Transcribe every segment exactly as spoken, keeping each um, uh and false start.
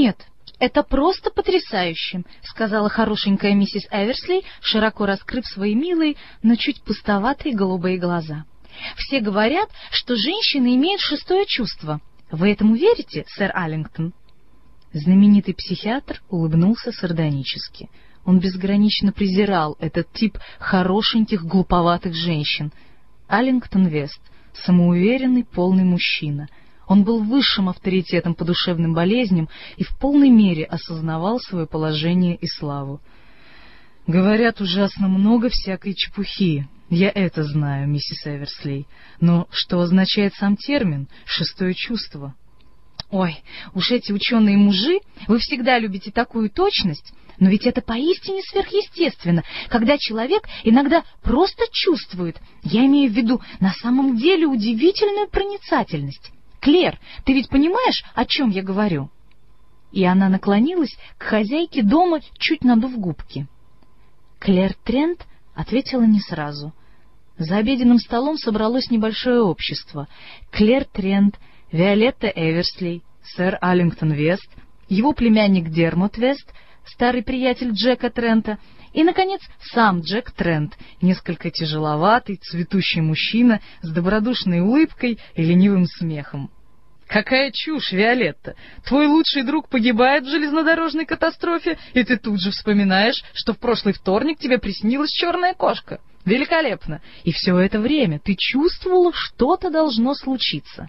нет, это просто потрясающе», — сказала хорошенькая миссис Эверсли, широко раскрыв свои милые, но чуть пустоватые голубые глаза. «Все говорят, что женщины имеют шестое чувство. Вы этому верите, сэр Аллингтон?» Знаменитый психиатр улыбнулся сардонически. Он безгранично презирал этот тип хорошеньких, глуповатых женщин. Аллингтон Вест — самоуверенный, полный мужчина. Он был высшим авторитетом по душевным болезням и в полной мере осознавал свое положение и славу. «Говорят ужасно много всякой чепухи. Я это знаю, миссис Эверсли. Но что означает сам термин «шестое чувство»?» «Ой, уж эти ученые-мужи, вы всегда любите такую точность, но ведь это поистине сверхъестественно, когда человек иногда просто чувствует, я имею в виду на самом деле удивительную проницательность. Клэр, ты ведь понимаешь, о чем я говорю?» И она наклонилась к хозяйке дома, чуть надув губки. Клэр Трент ответила не сразу. За обеденным столом собралось небольшое общество. Клэр Трент, Виолетта Эверсли, сэр Аллингтон Вест, его племянник Дермот Вест, старый приятель Джека Трента и, наконец, сам Джек Трент, несколько тяжеловатый, цветущий мужчина с добродушной улыбкой и ленивым смехом. «Какая чушь, Виолетта! Твой лучший друг погибает в железнодорожной катастрофе, и ты тут же вспоминаешь, что в прошлый вторник тебе приснилась черная кошка. Великолепно! И все это время ты чувствовала, что-то должно случиться».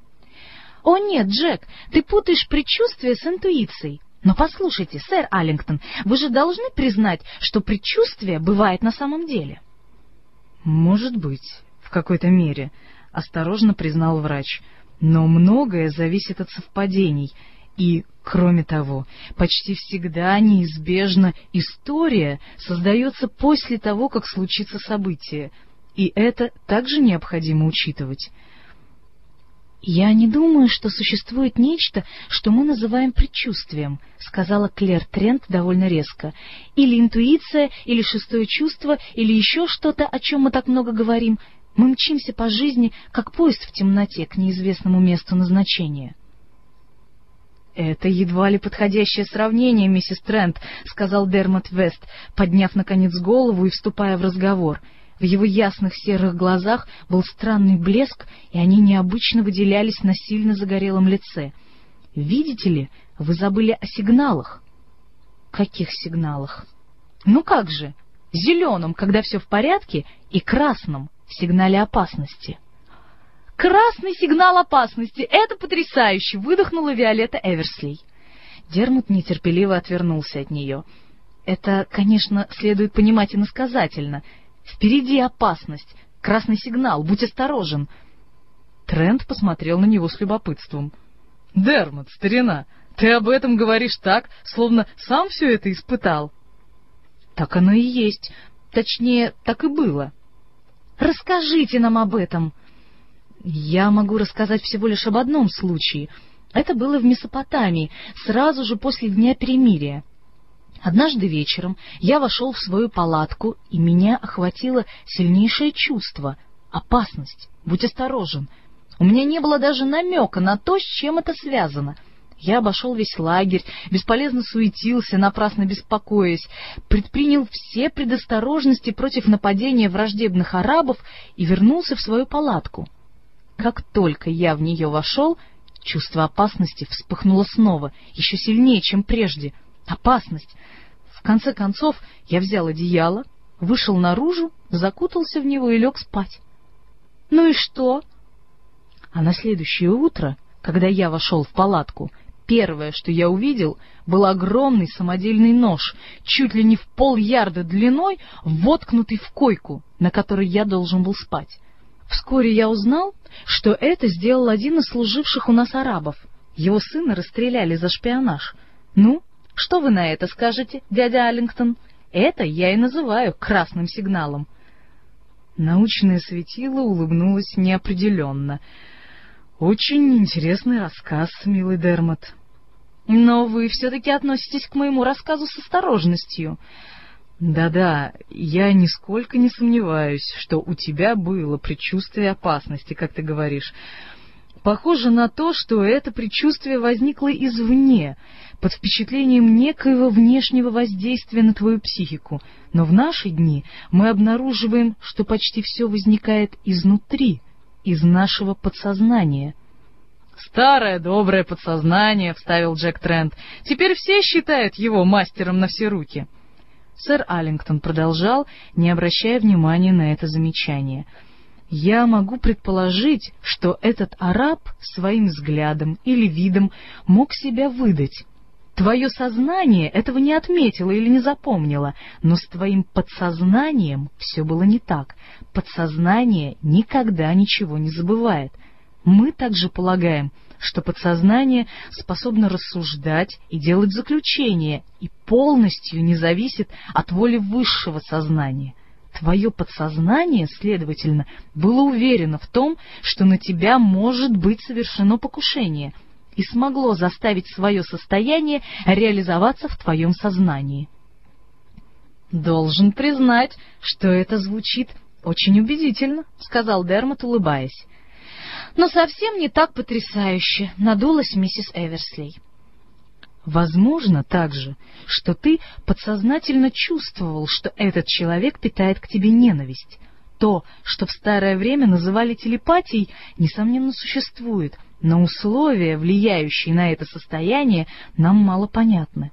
«О нет, Джек, ты путаешь предчувствие с интуицией. Но послушайте, сэр Аллингтон, вы же должны признать, что предчувствие бывает на самом деле». «Может быть, в какой-то мере», — осторожно признал врач. «Но многое зависит от совпадений, и, кроме того, почти всегда неизбежно история создается после того, как случится событие, и это также необходимо учитывать». «Я не думаю, что существует нечто, что мы называем предчувствием», — сказала Клэр Трент довольно резко. «Или интуиция, или шестое чувство, или еще что-то, о чем мы так много говорим. Мы мчимся по жизни, как поезд в темноте, к неизвестному месту назначения». «Это едва ли подходящее сравнение, миссис Трент», — сказал Дермот Вест, подняв, наконец, голову и вступая в разговор. В его ясных серых глазах был странный блеск, и они необычно выделялись на сильно загорелом лице. «Видите ли, вы забыли о сигналах». «Каких сигналах?» «Ну как же, зеленом, когда все в порядке, и красном, в сигнале опасности». «Красный сигнал опасности! Это потрясающе!» — выдохнула Виолетта Эверсли. Дермот нетерпеливо отвернулся от нее. «Это, конечно, следует понимать иносказательно. Впереди опасность, красный сигнал, будь осторожен». Трент посмотрел на него с любопытством. «Дермот, старина, ты об этом говоришь так, словно сам все это испытал». «Так оно и есть. Точнее, так и было». «Расскажите нам об этом». «Я могу рассказать всего лишь об одном случае. Это было в Месопотамии, сразу же после Дня Перемирия. Однажды вечером я вошел в свою палатку, и меня охватило сильнейшее чувство — опасность, будь осторожен. У меня не было даже намека на то, с чем это связано. Я обошел весь лагерь, бесполезно суетился, напрасно беспокоясь, предпринял все предосторожности против нападения враждебных арабов и вернулся в свою палатку. Как только я в нее вошел, чувство опасности вспыхнуло снова, еще сильнее, чем прежде. Опасность! В конце концов я взял одеяло, вышел наружу, закутался в него и лег спать». «Ну и что?» А на следующее утро, когда я вошел в палатку, первое, что я увидел, был огромный самодельный нож, чуть ли не в полярда длиной, воткнутый в койку, на которой я должен был спать. Вскоре я узнал, что это сделал один из служивших у нас арабов. Его сына расстреляли за шпионаж. Ну, что вы на это скажете, дядя Аллингтон? Это я и называю красным сигналом». Научное светило улыбнулось неопределенно. «Очень интересный рассказ, милый Дермот». «Но вы все-таки относитесь к моему рассказу с осторожностью». «Да-да, я нисколько не сомневаюсь, что у тебя было предчувствие опасности, как ты говоришь. Похоже на то, что это предчувствие возникло извне, под впечатлением некоего внешнего воздействия на твою психику. Но в наши дни мы обнаруживаем, что почти все возникает изнутри, из нашего подсознания. «Старое доброе подсознание», — вставил Джек Трент. «Теперь все считают его мастером на все руки». Сэр Аллингтон продолжал, не обращая внимания на это замечание. «Я могу предположить, что этот араб своим взглядом или видом мог себя выдать. Твое сознание этого не отметило или не запомнило, но с твоим подсознанием все было не так. Подсознание никогда ничего не забывает. Мы также полагаем, что подсознание способно рассуждать и делать заключения и полностью не зависит от воли высшего сознания. Твое подсознание, следовательно, было уверено в том, что на тебя может быть совершено покушение, и смогло заставить свое состояние реализоваться в твоем сознании». «Должен признать, что это звучит очень убедительно», — сказал Дермот, улыбаясь. «Но совсем не так потрясающе», — надулась миссис Эверслей. «Возможно также, что ты подсознательно чувствовал, что этот человек питает к тебе ненависть. То, что в старое время называли телепатией, несомненно существует, но условия, влияющие на это состояние, нам мало понятны».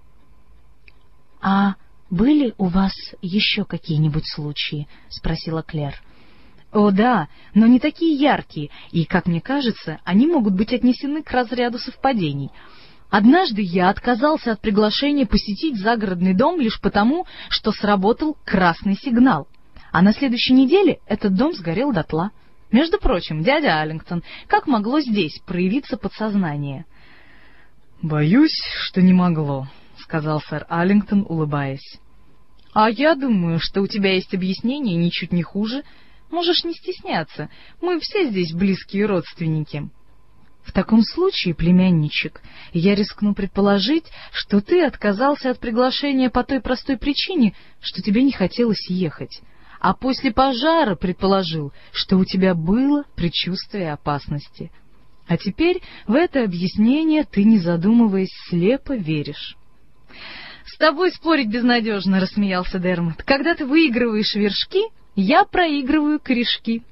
«А были у вас еще какие-нибудь случаи?» — спросила Клэр. «О, да, но не такие яркие, и, как мне кажется, они могут быть отнесены к разряду совпадений. Однажды я отказался от приглашения посетить загородный дом лишь потому, что сработал красный сигнал, а на следующей неделе этот дом сгорел дотла. Между прочим, дядя Аллингтон, как могло здесь проявиться подсознание?» «Боюсь, что не могло», — сказал сэр Аллингтон, улыбаясь. «А я думаю, что у тебя есть объяснение ничуть не хуже. Можешь не стесняться, мы все здесь близкие родственники». «В таком случае, племянничек, я рискну предположить, что ты отказался от приглашения по той простой причине, что тебе не хотелось ехать, а после пожара предположил, что у тебя было предчувствие опасности. А теперь в это объяснение ты, не задумываясь, слепо веришь». «С тобой спорить безнадежно», — рассмеялся Дермот. «Когда ты выигрываешь вершки, я проигрываю корешки».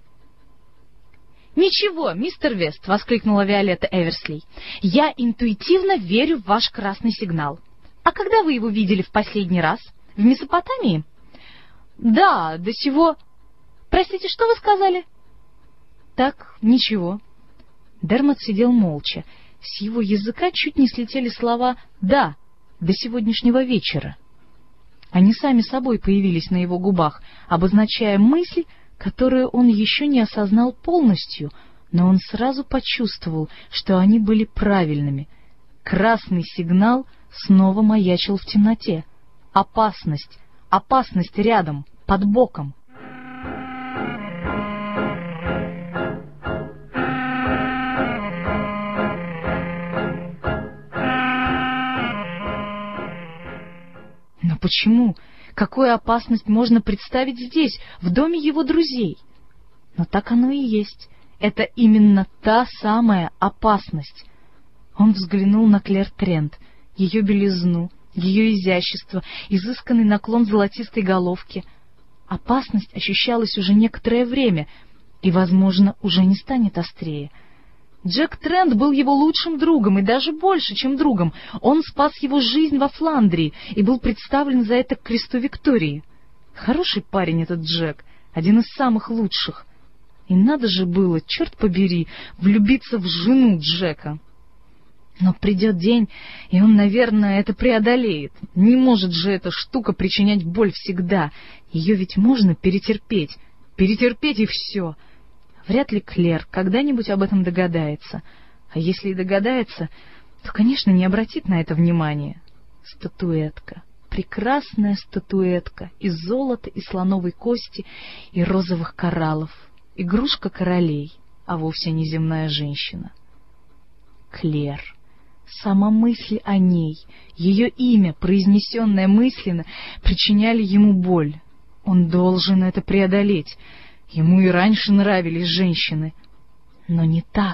«Ничего, мистер Вест», — воскликнула Виолетта Эверслей, — «я интуитивно верю в ваш красный сигнал. А когда вы его видели в последний раз? В Месопотамии?» «Да, до сего...» «Простите, что вы сказали?» «Так, ничего». Дермот сидел молча. С его языка чуть не слетели слова «да» до сегодняшнего вечера. Они сами собой появились на его губах, обозначая мысль, которую он еще не осознал полностью, но он сразу почувствовал, что они были правильными. Красный сигнал снова маячил в темноте. Опасность, опасность рядом, под боком. Но почему? Какую опасность можно представить здесь, в доме его друзей? Но так оно и есть. Это именно та самая опасность. Он взглянул на Клэр Трент, ее белизну, ее изящество, изысканный наклон золотистой головки. Опасность ощущалась уже некоторое время и, возможно, уже не станет острее. Джек Трент был его лучшим другом, и даже больше, чем другом. Он спас его жизнь во Фландрии и был представлен за это к кресту Виктории. Хороший парень этот Джек, один из самых лучших. И надо же было, черт побери, влюбиться в жену Джека. Но придет день, и он, наверное, это преодолеет. Не может же эта штука причинять боль всегда. Ее ведь можно перетерпеть. Перетерпеть и все. Вряд ли Клэр когда-нибудь об этом догадается. А если и догадается, то, конечно, не обратит на это внимания. Статуэтка. Прекрасная статуэтка из золота и слоновой кости и розовых кораллов. Игрушка королей, а вовсе не земная женщина. Клэр. Сама мысль о ней, ее имя, произнесенное мысленно, причиняли ему боль. Он должен это преодолеть. Ему и раньше нравились женщины. Но не так,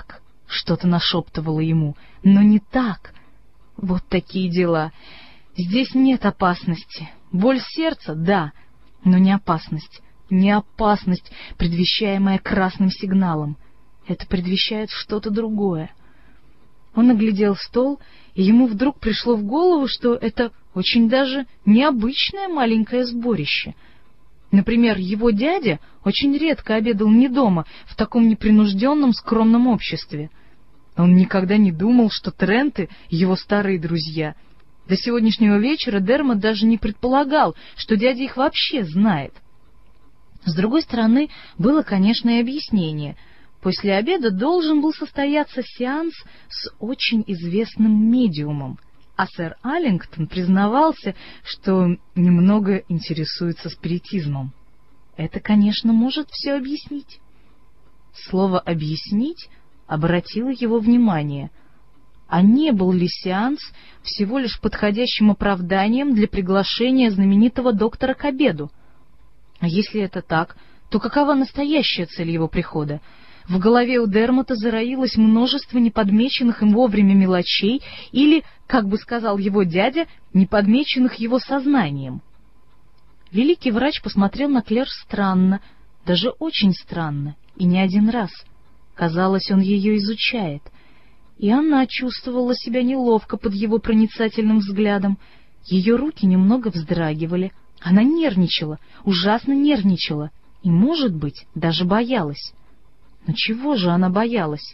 Что-то нашептывало ему. Но не так. Вот такие дела. Здесь нет опасности. Боль сердца — да, но не опасность. Не опасность, предвещаемая красным сигналом. Это предвещает что-то другое. Он оглядел стол, и ему вдруг пришло в голову, что это очень даже необычное маленькое сборище. Например, его дядя очень редко обедал не дома, в таком непринужденном, скромном обществе. Он никогда не думал, что Тренты — его старые друзья. До сегодняшнего вечера Дермот даже не предполагал, что дядя их вообще знает. С другой стороны, было, конечно, и объяснение. После обеда должен был состояться сеанс с очень известным медиумом, а сэр Аллингтон признавался, что немного интересуется спиритизмом. Это, конечно, может все объяснить. Слово «объяснить» обратило его внимание. А не был ли сеанс всего лишь подходящим оправданием для приглашения знаменитого доктора к обеду? А если это так, то какова настоящая цель его прихода? В голове у Дермота зароилось множество неподмеченных им вовремя мелочей или, как бы сказал его дядя, неподмеченных его сознанием. Великий врач посмотрел на Клэр странно, даже очень странно, и не один раз. Казалось, он ее изучает. И она чувствовала себя неловко под его проницательным взглядом. Ее руки немного вздрагивали. Она нервничала, ужасно нервничала, и, может быть, даже боялась. Но чего же она боялась?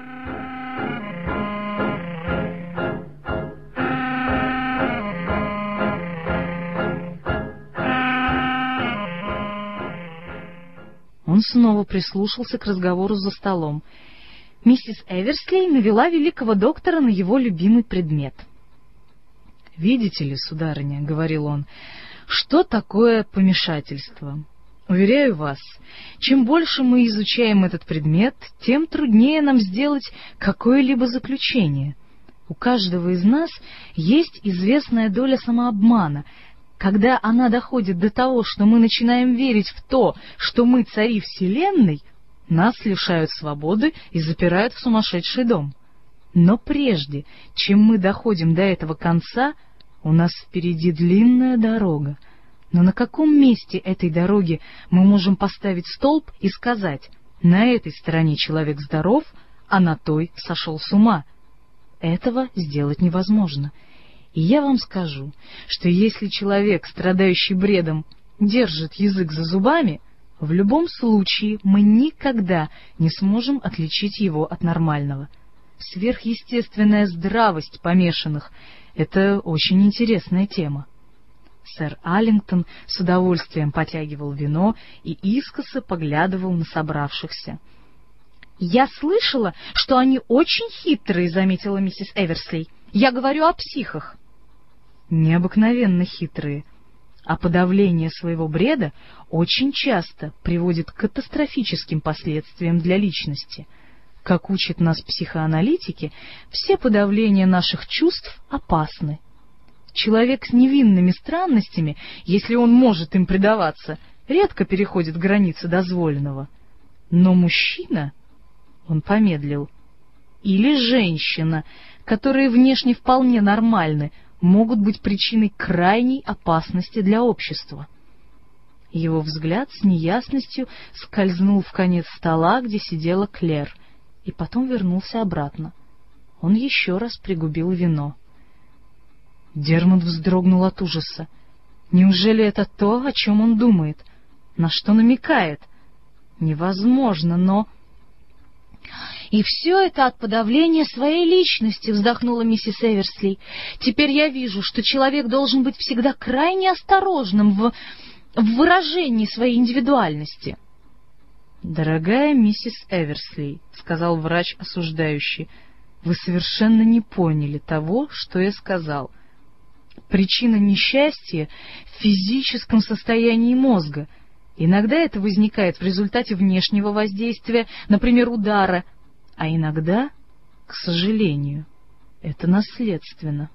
Он снова прислушался к разговору за столом. Миссис Эверсли навела великого доктора на его любимый предмет. — Видите ли, сударыня, — говорил он, — что такое помешательство? Уверяю вас, чем больше мы изучаем этот предмет, тем труднее нам сделать какое-либо заключение. У каждого из нас есть известная доля самообмана. Когда она доходит до того, что мы начинаем верить в то, что мы цари Вселенной, нас лишают свободы и запирают в сумасшедший дом. Но прежде, чем мы доходим до этого конца, у нас впереди длинная дорога. Но на каком месте этой дороги мы можем поставить столб и сказать: на этой стороне человек здоров, а на той сошел с ума? Этого сделать невозможно. И я вам скажу, что если человек, страдающий бредом, держит язык за зубами, в любом случае мы никогда не сможем отличить его от нормального. Сверхъестественная здравость помешанных — это очень интересная тема. Сэр Аллингтон с удовольствием потягивал вино и искоса поглядывал на собравшихся. — Я слышала, что они очень хитрые, — заметила миссис Эверсли. — Я говорю о психах. — Необыкновенно хитрые. А подавление своего бреда очень часто приводит к катастрофическим последствиям для личности. Как учат нас психоаналитики, все подавления наших чувств опасны. Человек с невинными странностями, если он может им предаваться, редко переходит границы дозволенного. Но мужчина, он помедлил, или женщина, которые внешне вполне нормальны, могут быть причиной крайней опасности для общества. Его взгляд с неясностью скользнул в конец стола, где сидела Клэр, и потом вернулся обратно. Он еще раз пригубил вино. Дермот вздрогнул от ужаса. Неужели это то, о чем он думает? На что намекает? Невозможно, но... — И все это от подавления своей личности, — вздохнула миссис Эверсли. — Теперь я вижу, что человек должен быть всегда крайне осторожным в, в выражении своей индивидуальности. — Дорогая миссис Эверсли, — сказал врач осуждающий, — вы совершенно не поняли того, что я сказал. Причина несчастья в физическом состоянии мозга. Иногда это возникает в результате внешнего воздействия, например, удара, а иногда, к сожалению, это наследственно.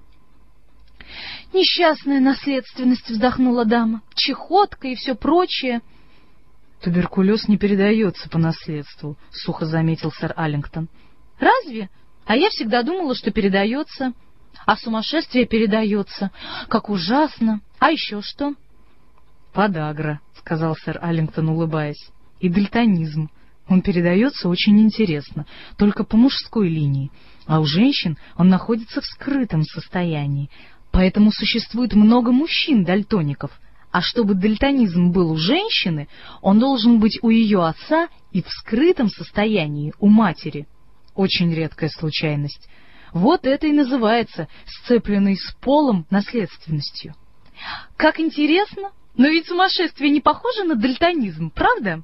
— Несчастная наследственность, — вздохнула дама, — чехотка и все прочее. — Туберкулез не передается по наследству, — сухо заметил сэр Аллингтон. — Разве? А я всегда думала, что передается. А сумасшествие передается. Как ужасно. А еще что? Подагра, сказал сэр Аллингтон, улыбаясь. И дальтонизм. Он передается очень интересно, только по мужской линии, а у женщин он находится в скрытом состоянии. Поэтому существует много мужчин-дальтоников. А чтобы дальтонизм был у женщины, он должен быть у ее отца и в скрытом состоянии у матери. Очень редкая случайность. Вот это и называется сцепленной с полом наследственностью. Как интересно! Но ведь сумасшествие не похоже на дальтонизм, правда?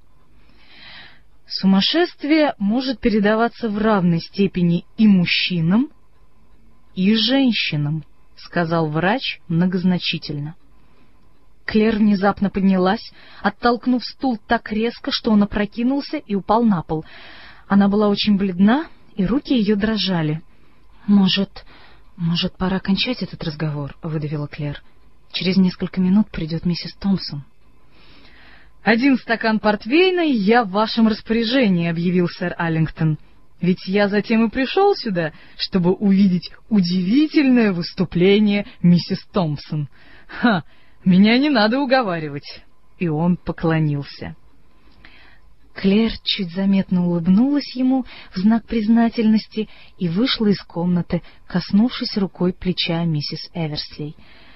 Сумасшествие может передаваться в равной степени и мужчинам, и женщинам, сказал врач многозначительно. Клэр внезапно поднялась, оттолкнув стул так резко, что он опрокинулся и упал на пол. Она была очень бледна, и руки ее дрожали. «Может, может, пора кончать этот разговор?» — выдавила Клэр. «Через несколько минут придет миссис Томпсон». «Один стакан портвейна, и я в вашем распоряжении», — объявил сэр Аллингтон. «Ведь я затем и пришел сюда, чтобы увидеть удивительное выступление миссис Томпсон. Ха! Меня не надо уговаривать». И он поклонился. Клэр чуть заметно улыбнулась ему в знак признательности и вышла из комнаты, коснувшись рукой плеча миссис Эверслей.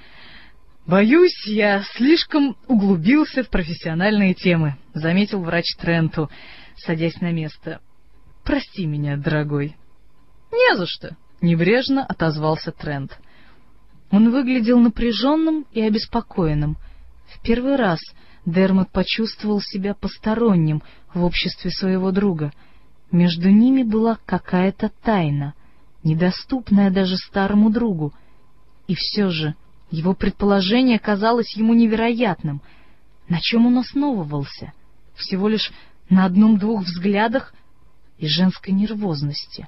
«Боюсь, я слишком углубился в профессиональные темы», — заметил врач Тренту, садясь на место. «Прости меня, дорогой». «Не за что», — небрежно отозвался Трент. Он выглядел напряженным и обеспокоенным. В первый раз Дермот почувствовал себя посторонним в обществе своего друга. Между ними была какая-то тайна, недоступная даже старому другу. И все же его предположение казалось ему невероятным. На чем он основывался? Всего лишь на одном-двух взглядах и женской нервозности.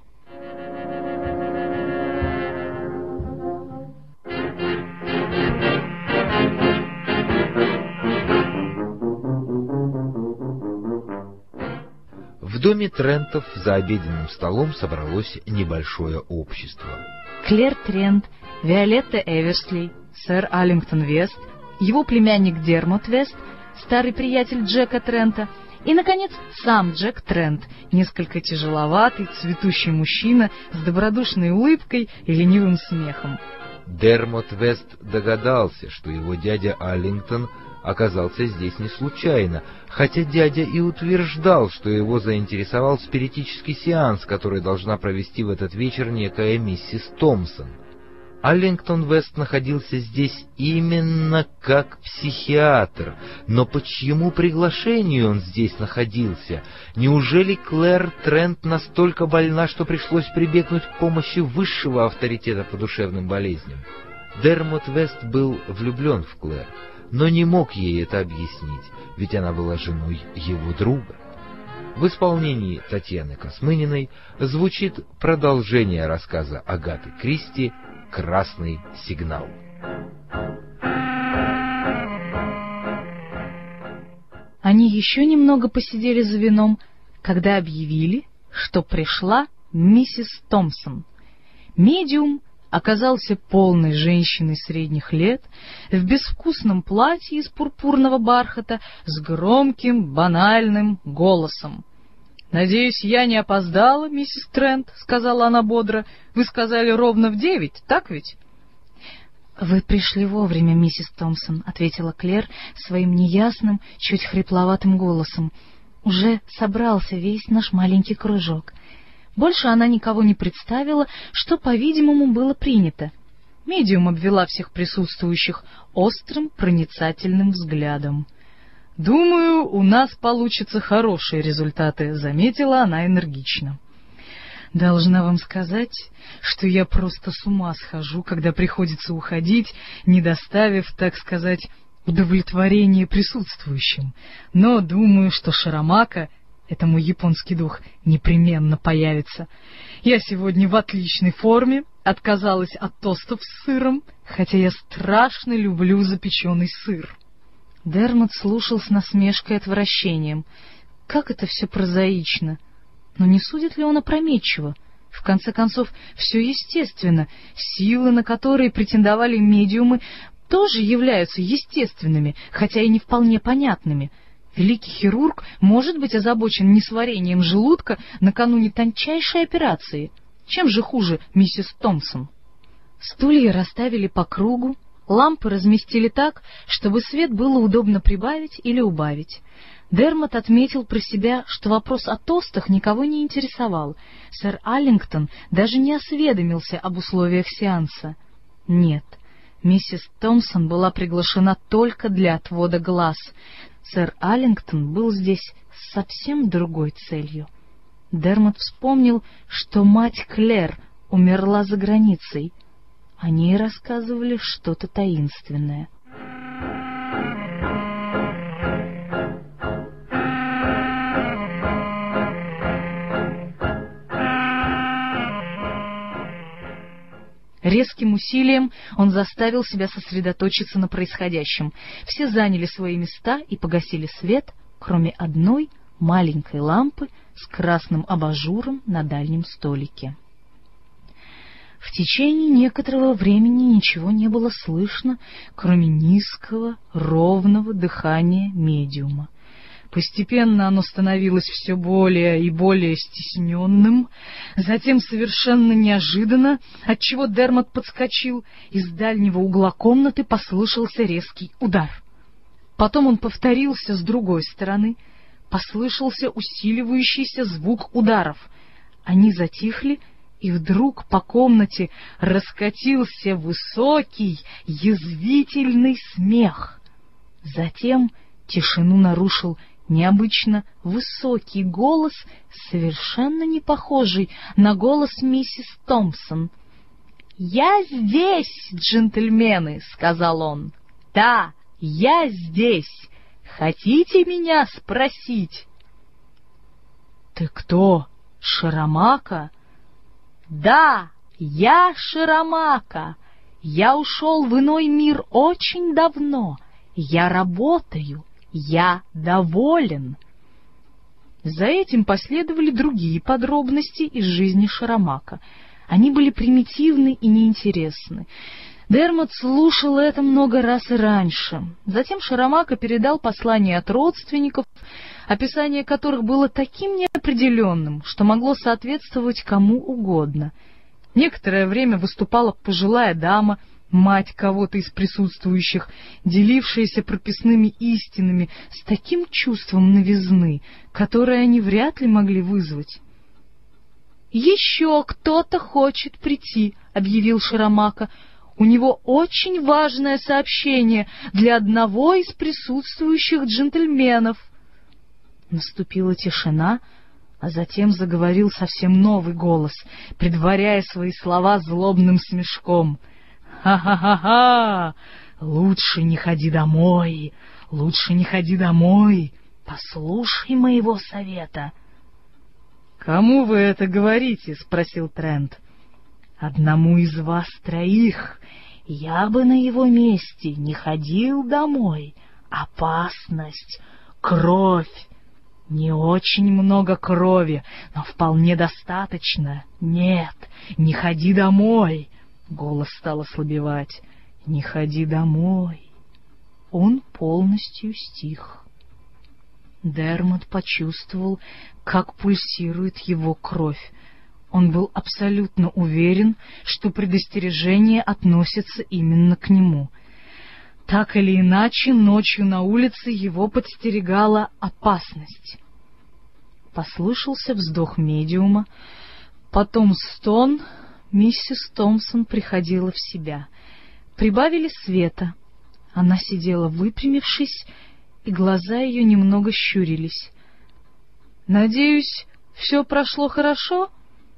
В доме Трентов за обеденным столом собралось небольшое общество. Клэр Трент, Виолетта Эверсли, сэр Аллингтон Вест, его племянник Дермот Вест, старый приятель Джека Трента и, наконец, сам Джек Трент, несколько тяжеловатый, цветущий мужчина с добродушной улыбкой и ленивым смехом. Дермот Вест догадался, что его дядя Аллингтон оказался здесь не случайно, хотя дядя и утверждал, что его заинтересовал спиритический сеанс, который должна провести в этот вечер некая миссис Томпсон. Аллингтон Вест находился здесь именно как психиатр, но по чьему приглашению он здесь находился? Неужели Клэр Трент настолько больна, что пришлось прибегнуть к помощи высшего авторитета по душевным болезням? Дермот Вест был влюблен в Клэр, но не мог ей это объяснить, ведь она была женой его друга. В исполнении Татьяны Космыниной звучит продолжение рассказа Агаты Кристи «Красный сигнал». Они еще немного посидели за вином, когда объявили, что пришла миссис Томпсон. Медиум оказался полной женщиной средних лет, в безвкусном платье из пурпурного бархата, с громким, банальным голосом. «Надеюсь, я не опоздала, миссис Трент», — сказала она бодро. «Вы сказали ровно в девять, так ведь?» «Вы пришли вовремя, миссис Томпсон», — ответила Клэр своим неясным, чуть хрипловатым голосом. «Уже собрался весь наш маленький кружок». Больше она никого не представила, что, по-видимому, было принято. Медиум обвела всех присутствующих острым, проницательным взглядом. «Думаю, у нас получатся хорошие результаты», — заметила она энергично. «Должна вам сказать, что я просто с ума схожу, когда приходится уходить, не доставив, так сказать, удовлетворения присутствующим. Но думаю, что Шарамака, это мой японский дух, непременно появится. Я сегодня в отличной форме, отказалась от тостов с сыром, хотя я страшно люблю запеченный сыр». Дермот слушал с насмешкой и отвращением. Как это все прозаично! Но не судит ли он опрометчиво? В конце концов, все естественно. Силы, на которые претендовали медиумы, тоже являются естественными, хотя и не вполне понятными. Великий хирург может быть озабочен несварением желудка накануне тончайшей операции. Чем же хуже миссис Томпсон? Стулья расставили по кругу, лампы разместили так, чтобы свет было удобно прибавить или убавить. Дермот отметил про себя, что вопрос о тостах никого не интересовал. Сэр Аллингтон даже не осведомился об условиях сеанса. Нет, миссис Томпсон была приглашена только для отвода глаз. Сэр Аллингтон был здесь с совсем другой целью. Дермот вспомнил, что мать Клэр умерла за границей. О ней рассказывали что-то таинственное. Резким усилием он заставил себя сосредоточиться на происходящем. Все заняли свои места и погасили свет, кроме одной маленькой лампы с красным абажуром на дальнем столике. В течение некоторого времени ничего не было слышно, кроме низкого, ровного дыхания медиума. Постепенно оно становилось все более и более стесненным. Затем, совершенно неожиданно, отчего Дермот подскочил, из дальнего угла комнаты послышался резкий удар. Потом он повторился с другой стороны. Послышался усиливающийся звук ударов. Они затихли, и вдруг по комнате раскатился высокий, язвительный смех. Затем тишину нарушил необычно высокий голос, совершенно не похожий на голос миссис Томпсон. «Я здесь, джентльмены!» — сказал он. «Да, я здесь! Хотите меня спросить?» «Ты кто, Широмака?» «Да, я Широмака. Я ушел в иной мир очень давно. Я работаю. Я доволен». За этим последовали другие подробности из жизни Широмака. Они были примитивны и неинтересны. Дермот слушал это много раз и раньше. Затем Широмака передал послание от родственников, описание которых было таким неопределенным, что могло соответствовать кому угодно. Некоторое время выступала пожилая дама, мать кого-то из присутствующих, делившаяся прописными истинами с таким чувством новизны, которое они вряд ли могли вызвать. «Еще кто-то хочет прийти», — объявил Широмака. «У него очень важное сообщение для одного из присутствующих джентльменов». Наступила тишина, а затем заговорил совсем новый голос, предваряя свои слова злобным смешком. «Ха-ха-ха-ха! Лучше не ходи домой, лучше не ходи домой, послушай моего совета». «Кому вы это говорите?» — спросил Трент. «Одному из вас троих. Я бы на его месте не ходил домой. Опасность, кровь. Не очень много крови, но вполне достаточно. Нет, не ходи домой». Голос стал ослабевать. «Не ходи домой». Он полностью стих. Дермот почувствовал, как пульсирует его кровь. Он был абсолютно уверен, что предостережение относится именно к нему. Так или иначе, ночью на улице его подстерегала опасность. Послышался вздох медиума, потом стон. Миссис Томпсон приходила в себя. Прибавили света. Она сидела выпрямившись, и глаза ее немного щурились. «Надеюсь, все прошло хорошо?»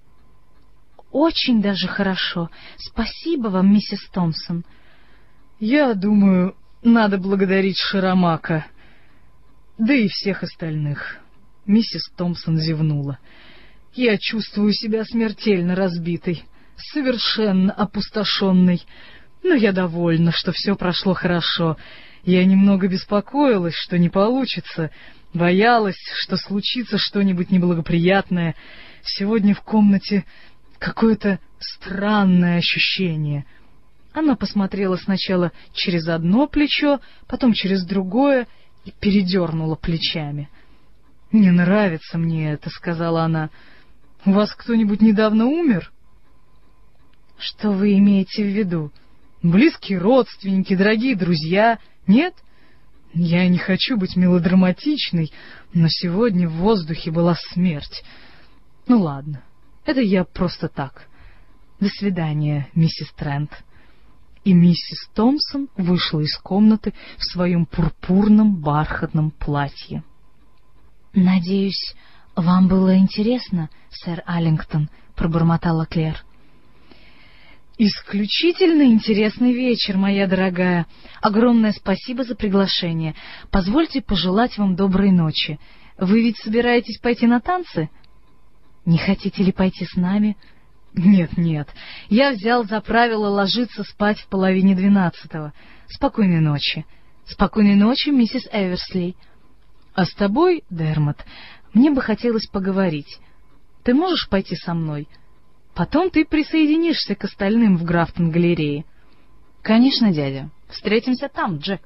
«Очень даже хорошо. Спасибо вам, миссис Томпсон». «Я думаю, надо благодарить Широмака, да и всех остальных». Миссис Томпсон зевнула. «Я чувствую себя смертельно разбитой, совершенно опустошенной, но я довольна, что все прошло хорошо. Я немного беспокоилась, что не получится, боялась, что случится что-нибудь неблагоприятное. Сегодня в комнате какое-то странное ощущение. Она посмотрела сначала через одно плечо, потом через другое и передернула плечами. — Не нравится мне это, — сказала она. — У вас кто-нибудь недавно умер? — Что вы имеете в виду? Близкие родственники, дорогие друзья? Нет? Я не хочу быть мелодраматичной, но сегодня в воздухе была смерть. Ну ладно, это я просто так. До свидания, миссис Трент. И миссис Томпсон вышла из комнаты в своем пурпурном бархатном платье. — Надеюсь, вам было интересно, сэр Аллингтон, — пробормотала Клэр. — Исключительно интересный вечер, моя дорогая. Огромное спасибо за приглашение. Позвольте пожелать вам доброй ночи. Вы ведь собираетесь пойти на танцы? Не хотите ли пойти с нами? Нет, нет. Я взял за правило ложиться спать в половине двенадцатого. Спокойной ночи. Спокойной ночи, миссис Эверсли. А с тобой, Дермот, мне бы хотелось поговорить. Ты можешь пойти со мной? Потом ты присоединишься к остальным в Графтон-галерее. — Конечно, дядя. Встретимся там, Джек.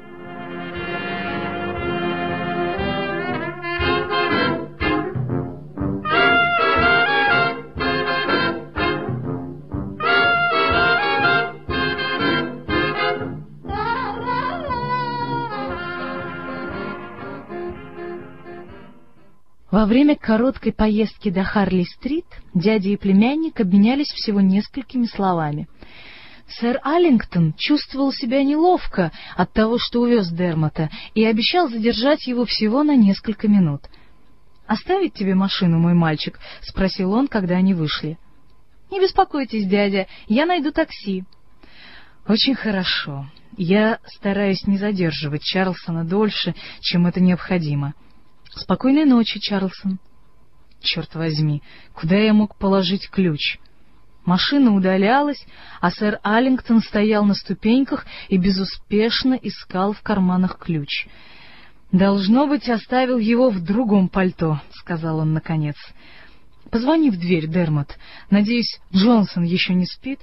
Во время короткой поездки до Харли-стрит дядя и племянник обменялись всего несколькими словами. Сэр Аллингтон чувствовал себя неловко от того, что увез Дермота, и обещал задержать его всего на несколько минут. — Оставить тебе машину, мой мальчик? — спросил он, когда они вышли. — Не беспокойтесь, дядя, я найду такси. — Очень хорошо. Я стараюсь не задерживать Чарльсона дольше, чем это необходимо. Спокойной ночи, Чарльсон. Черт возьми, куда я мог положить ключ? Машина удалялась, а сэр Аллингтон стоял на ступеньках и безуспешно искал в карманах ключ. «Должно быть, оставил его в другом пальто», — сказал он наконец. «Позвони в дверь, Дермот. Надеюсь, Джонсон еще не спит?»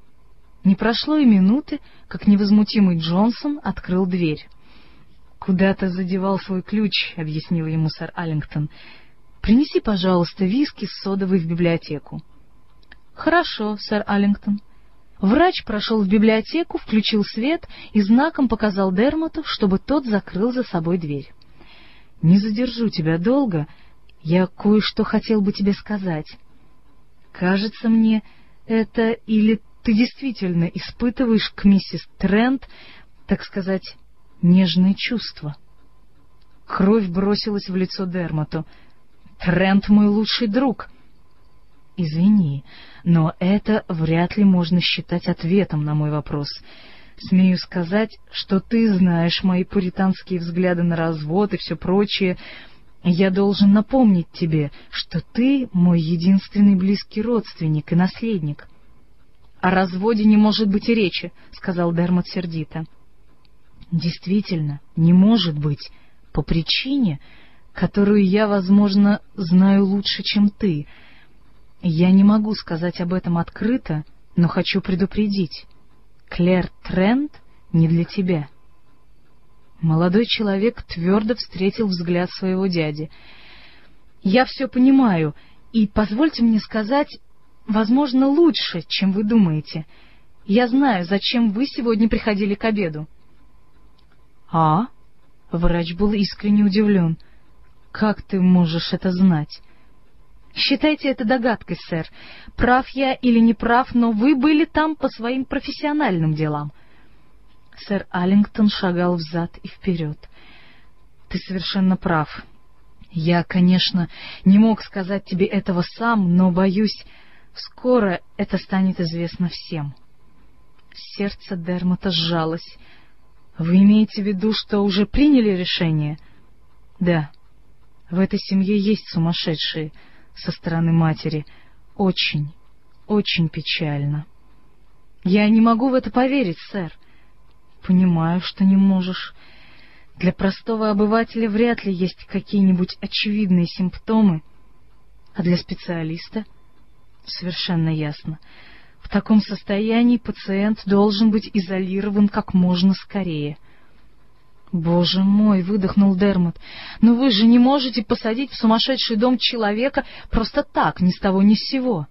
Не прошло и минуты, как невозмутимый Джонсон открыл дверь. «Куда ты задевал свой ключ?» — объяснил ему сэр Аллингтон. «Принеси, пожалуйста, виски с содовой в библиотеку». «Хорошо, сэр Аллингтон». Врач прошел в библиотеку, включил свет и знаком показал Дермоту, чтобы тот закрыл за собой дверь. «Не задержу тебя долго. Я кое-что хотел бы тебе сказать. Кажется мне, это или ты действительно испытываешь к миссис Трент, так сказать, нежные чувства». Кровь бросилась в лицо Дермоту. «Трент мой лучший друг». «Извини, но это вряд ли можно считать ответом на мой вопрос. Смею сказать, что ты знаешь мои пуританские взгляды на развод и все прочее. Я должен напомнить тебе, что ты мой единственный близкий родственник и наследник». «О разводе не может быть и речи», — сказал Дермот сердито. «Действительно, не может быть, по причине, которую я, возможно, знаю лучше, чем ты. Я не могу сказать об этом открыто, но хочу предупредить. Клэр Трент не для тебя». Молодой человек твердо встретил взгляд своего дяди. «Я все понимаю, и позвольте мне сказать, возможно, лучше, чем вы думаете. Я знаю, зачем вы сегодня приходили к обеду». «А?» — врач был искренне удивлен. «Как ты можешь это знать?» «Считайте это догадкой, сэр. Прав я или не прав, но вы были там по своим профессиональным делам». Сэр Аллингтон шагал взад и вперед. «Ты совершенно прав. Я, конечно, не мог сказать тебе этого сам, но, боюсь, скоро это станет известно всем». Сердце Дермота сжалось. «Вы имеете в виду, что уже приняли решение?» «Да. В этой семье есть сумасшедшие со стороны матери. Очень, очень печально». «Я не могу в это поверить, сэр». «Понимаю, что не можешь. Для простого обывателя вряд ли есть какие-нибудь очевидные симптомы. А для специалиста? Совершенно ясно. В таком состоянии пациент должен быть изолирован как можно скорее. «Боже мой!» — выдохнул Дермот. «Но вы же не можете посадить в сумасшедший дом человека просто так, ни с того ни с сего!»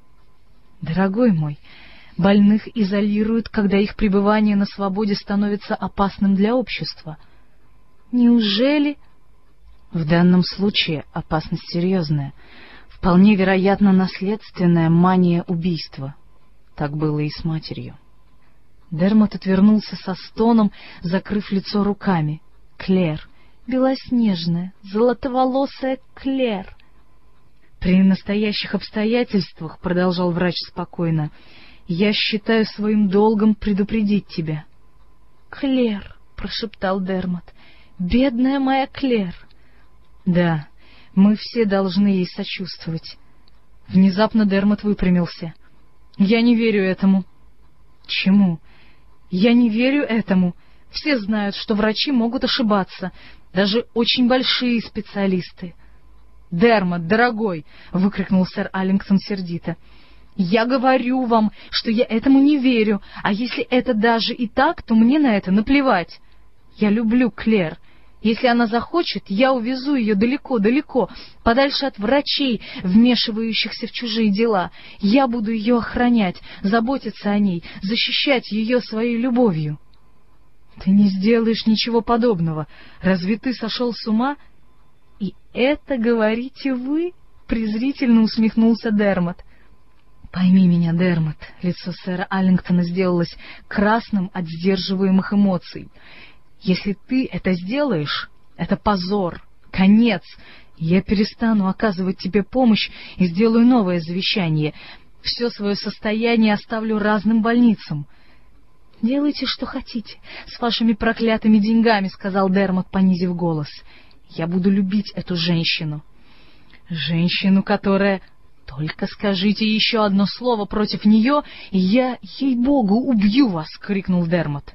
«Дорогой мой, больных изолируют, когда их пребывание на свободе становится опасным для общества. Неужели...» «В данном случае опасность серьезная. Вполне вероятно, наследственная мания убийства. Так было и с матерью». Дермот отвернулся со стоном, закрыв лицо руками. Клэр, белоснежная, золотоволосая Клэр. «При настоящих обстоятельствах, — продолжал врач спокойно, — я считаю своим долгом предупредить тебя». «Клэр, — прошептал Дермот, — бедная моя Клэр». «Да, мы все должны ей сочувствовать». Внезапно Дермот выпрямился. «Я не верю этому». «Чему?» «Я не верю этому. Все знают, что врачи могут ошибаться, даже очень большие специалисты». «Дермот, дорогой!» — выкрикнул сэр Аллингтон сердито. «Я говорю вам, что я этому не верю, а если это даже и так, то мне на это наплевать. Я люблю Клэр. Если она захочет, я увезу ее далеко-далеко, подальше от врачей, вмешивающихся в чужие дела. Я буду ее охранять, заботиться о ней, защищать ее своей любовью». «Ты не сделаешь ничего подобного. Разве ты сошел с ума?» «И это говорите вы?» — презрительно усмехнулся Дермот. «Пойми меня, Дермот», — лицо сэра Аллингтона сделалось красным от сдерживаемых эмоций. «Если ты это сделаешь, это позор, конец. Я перестану оказывать тебе помощь и сделаю новое завещание. Все свое состояние оставлю разным больницам». «Делайте, что хотите, с вашими проклятыми деньгами», — сказал Дермот, понизив голос. «Я буду любить эту женщину». «Женщину, которая...» «Только скажите еще одно слово против нее, и я, ей-богу, убью вас!» — крикнул Дермот.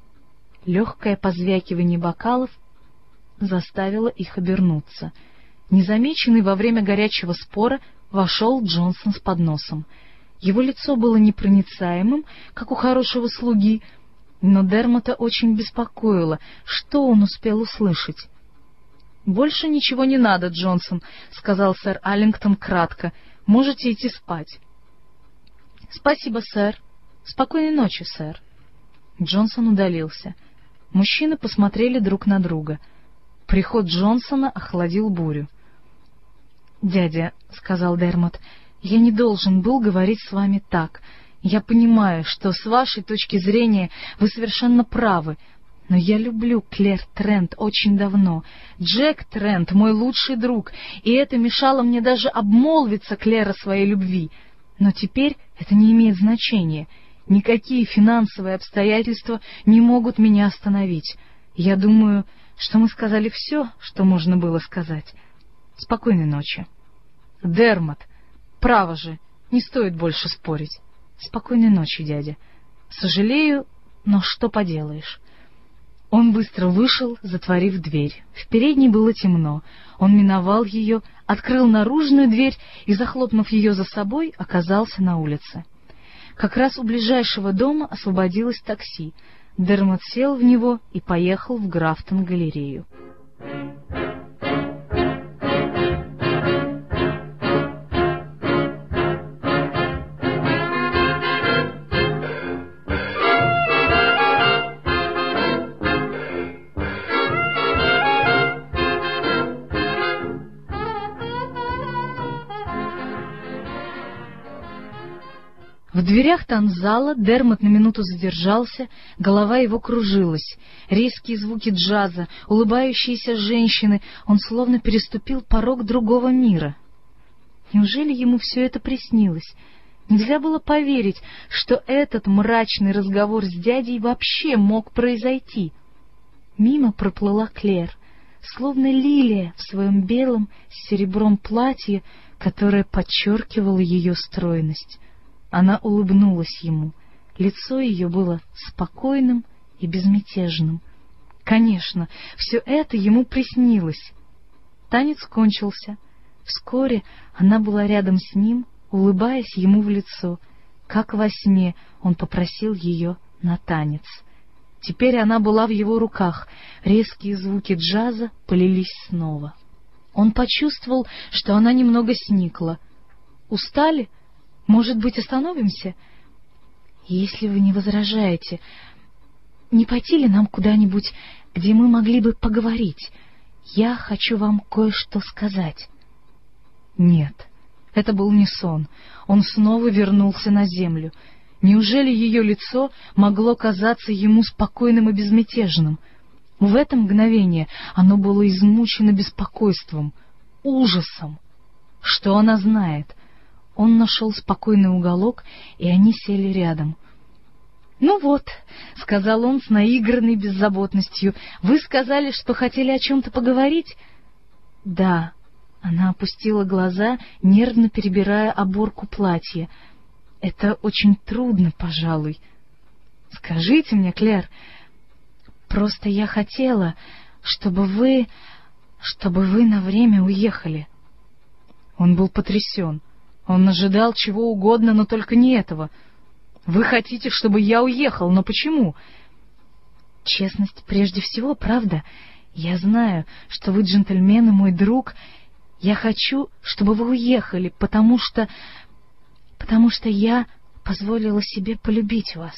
Легкое позвякивание бокалов заставило их обернуться. Незамеченный во время горячего спора вошел Джонсон с подносом. Его лицо было непроницаемым, как у хорошего слуги, но Дермота очень беспокоило, что он успел услышать. «Больше ничего не надо, Джонсон», — сказал сэр Аллингтон кратко. «Можете идти спать». «Спасибо, сэр. Спокойной ночи, сэр». Джонсон удалился. Мужчины посмотрели друг на друга. Приход Джонсона охладил бурю. «Дядя», — сказал Дермот, — «я не должен был говорить с вами так. Я понимаю, что с вашей точки зрения вы совершенно правы, но я люблю Клэр Трент очень давно. Джек Трент — мой лучший друг, и это мешало мне даже обмолвиться Клэр о своей любви. Но теперь это не имеет значения. Никакие финансовые обстоятельства не могут меня остановить. Я думаю, что мы сказали все, что можно было сказать. Спокойной ночи». «Дермот, право же, не стоит больше спорить». «Спокойной ночи, дядя. Сожалею, но что поделаешь». Он быстро вышел, затворив дверь. В передней было темно. Он миновал ее, открыл наружную дверь и, захлопнув ее за собой, оказался на улице. Как раз у ближайшего дома освободилось такси. Дермот сел в него и поехал в Графтон-галерею. В дверях танцзала Дермот на минуту задержался, голова его кружилась. Резкие звуки джаза, улыбающиеся женщины, он словно переступил порог другого мира. Неужели ему все это приснилось? Нельзя было поверить, что этот мрачный разговор с дядей вообще мог произойти. Мимо проплыла Клэр, словно лилия в своем белом с серебром платье, которое подчеркивало ее стройность. Она улыбнулась ему. Лицо ее было спокойным и безмятежным. Конечно, все это ему приснилось. Танец кончился. Вскоре она была рядом с ним, улыбаясь ему в лицо. Как во сне он попросил ее на танец. Теперь она была в его руках, резкие звуки джаза полились снова. Он почувствовал, что она немного сникла. «Устали? Может быть, остановимся? Если вы не возражаете, не пойти ли нам куда-нибудь, где мы могли бы поговорить? Я хочу вам кое-что сказать». Нет, это был не сон. Он снова вернулся на землю. Неужели ее лицо могло казаться ему спокойным и безмятежным? В это мгновение оно было измучено беспокойством, ужасом. Что она знает? Он нашел спокойный уголок, и они сели рядом. «Ну вот», — сказал он с наигранной беззаботностью, — «вы сказали, что хотели о чем-то поговорить?» «Да». Она опустила глаза, нервно перебирая оборку платья. «Это очень трудно, пожалуй. Скажите мне, Клэр, просто я хотела, чтобы вы... чтобы вы на время уехали». Он был потрясен. Он ожидал чего угодно, но только не этого. «Вы хотите, чтобы я уехал, но почему?» «Честность прежде всего, правда? Я знаю, что вы джентльмен и мой друг. Я хочу, чтобы вы уехали, потому что... потому что я позволила себе полюбить вас».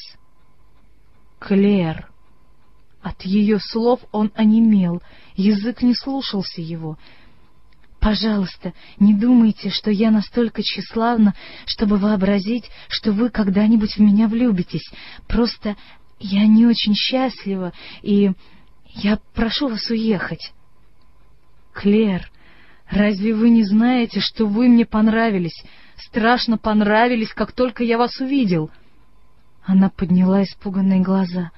«Клэр!» От ее слов он онемел, язык не слушался его. «Пожалуйста, не думайте, что я настолько тщеславна, чтобы вообразить, что вы когда-нибудь в меня влюбитесь. Просто я не очень счастлива, и я прошу вас уехать». «Клэр, разве вы не знаете, что вы мне понравились, страшно понравились, как только я вас увидел?» Она подняла испуганные глаза.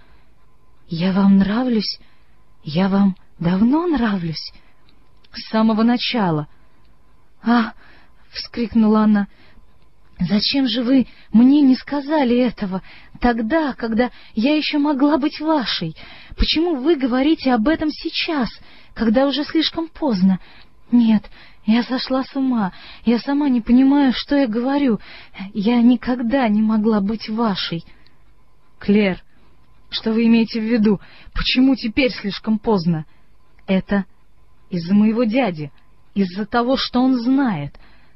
«Я вам нравлюсь? Я вам давно нравлюсь?» «С самого начала». «А!» — вскрикнула она. «Зачем же вы мне не сказали этого тогда, когда я еще могла быть вашей? Почему вы говорите об этом сейчас, когда уже слишком поздно? Нет, я сошла с ума, я сама не понимаю, что я говорю. Я никогда не могла быть вашей». «Клэр, что вы имеете в виду? Почему теперь слишком поздно?» «Это из-за моего дяди, из-за того, что он знает».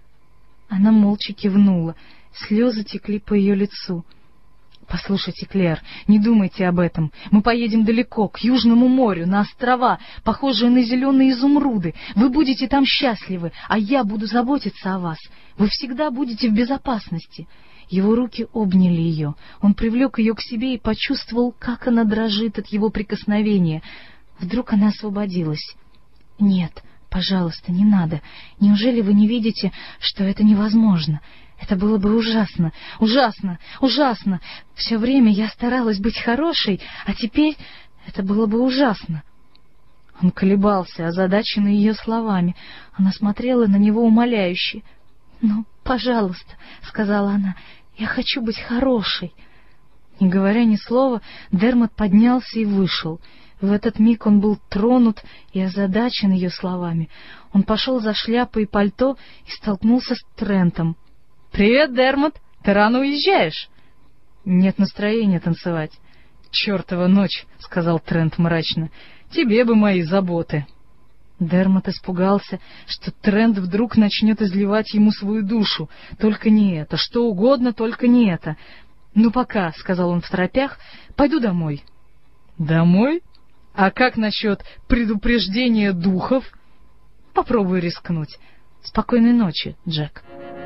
Она молча кивнула, слезы текли по ее лицу. «Послушайте, Клэр, не думайте об этом. Мы поедем далеко, к Южному морю, на острова, похожие на зеленые изумруды. Вы будете там счастливы, а я буду заботиться о вас. Вы всегда будете в безопасности». Его руки обняли ее. Он привлек ее к себе и почувствовал, как она дрожит от его прикосновения. Вдруг она освободилась. «Нет, пожалуйста, не надо. Неужели вы не видите, что это невозможно? Это было бы ужасно, ужасно, ужасно. Все время я старалась быть хорошей, а теперь это было бы ужасно». Он колебался, озадаченный ее словами. Она смотрела на него умоляюще. «Ну, пожалуйста», — сказала она, — «я хочу быть хорошей». Не говоря ни слова, Дермот поднялся и вышел. В этот миг он был тронут и озадачен ее словами. Он пошел за шляпой и пальто и столкнулся с Трентом. «Привет, Дермот! Ты рано уезжаешь?» «Нет настроения танцевать». «Чертова ночь!» — сказал Трент мрачно. «Тебе бы мои заботы». Дермот испугался, что Трент вдруг начнет изливать ему свою душу. Только не это, что угодно, только не это. «Ну пока», — сказал он второпях, — «пойду домой». «Домой? А как насчет предупреждения духов?» «Попробую рискнуть. Спокойной ночи, Джек».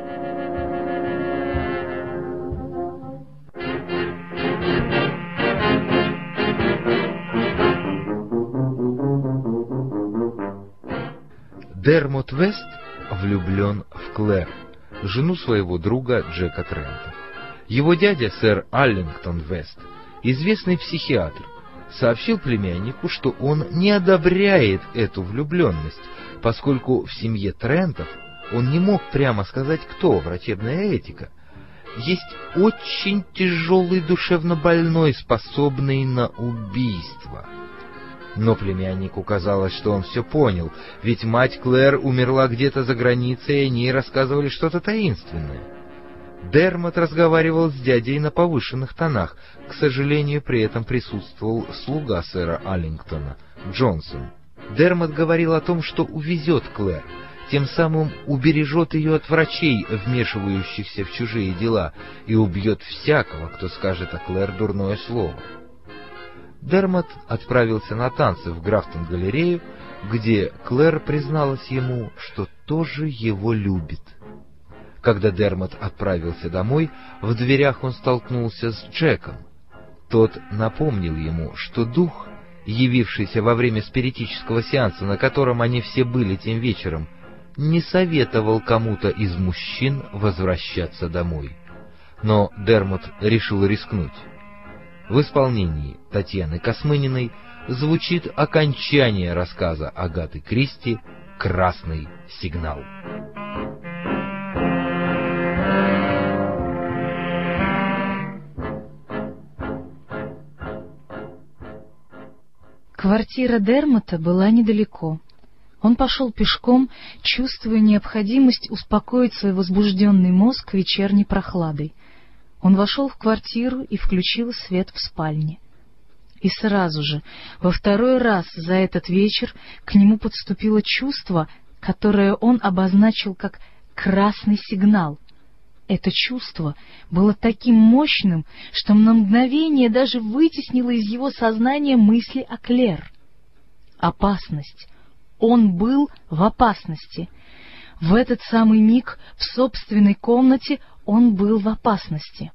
Дермот Вест влюблен в Клэр, жену своего друга Джека Трента. Его дядя, сэр Аллингтон Вест, известный психиатр, сообщил племяннику, что он не одобряет эту влюбленность, поскольку в семье Трентов он не мог прямо сказать, кто врачебная этика. Есть очень тяжелый душевно больной, способный на убийство. Но племяннику казалось, что он все понял, ведь мать Клэр умерла где-то за границей, и о ней рассказывали что-то таинственное. Дермот разговаривал с дядей на повышенных тонах. К сожалению, при этом присутствовал слуга сэра Аллингтона, Джонсон. Дермот говорил о том, что увезет Клэр, тем самым убережет ее от врачей, вмешивающихся в чужие дела, и убьет всякого, кто скажет о Клэр дурное слово. Дермот отправился на танцы в Графтон-галерею, где Клэр призналась ему, что тоже его любит. Когда Дермот отправился домой, в дверях он столкнулся с Джеком. Тот напомнил ему, что дух, явившийся во время спиритического сеанса, на котором они все были тем вечером, не советовал кому-то из мужчин возвращаться домой. Но Дермот решил рискнуть. В исполнении Татьяны Космыниной звучит окончание рассказа Агаты Кристи «Красный сигнал». Квартира Дермота была недалеко. Он пошел пешком, чувствуя необходимость успокоить свой возбужденный мозг вечерней прохладой. Он вошел в квартиру и включил свет в спальне. И сразу же, во второй раз за этот вечер, к нему подступило чувство, которое он обозначил как «красный сигнал». Это чувство было таким мощным, что на мгновение даже вытеснило из его сознания мысли о Клэр. Опасность. Он был в опасности. В этот самый миг в собственной комнате он был в опасности.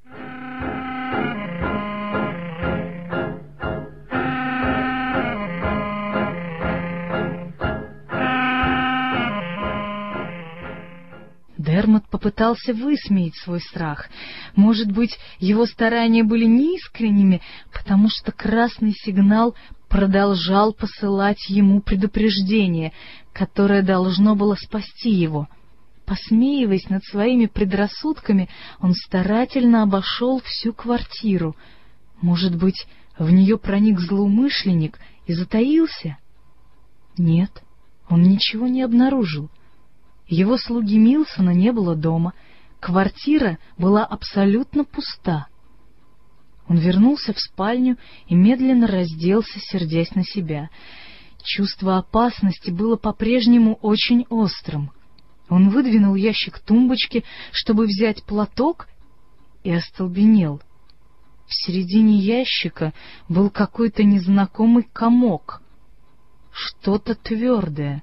Дермот попытался высмеять свой страх. Может быть, его старания были неискренними, потому что красный сигнал продолжал посылать ему предупреждение, которое должно было спасти его. Посмеиваясь над своими предрассудками, он старательно обошел всю квартиру. Может быть, в нее проник злоумышленник и затаился? Нет, он ничего не обнаружил. Его слуги Милсона не было дома, квартира была абсолютно пуста. Он вернулся в спальню и медленно разделся, сердясь на себя. Чувство опасности было по-прежнему очень острым. Он выдвинул ящик тумбочки, чтобы взять платок, и остолбенел. В середине ящика был какой-то незнакомый комок, что-то твердое.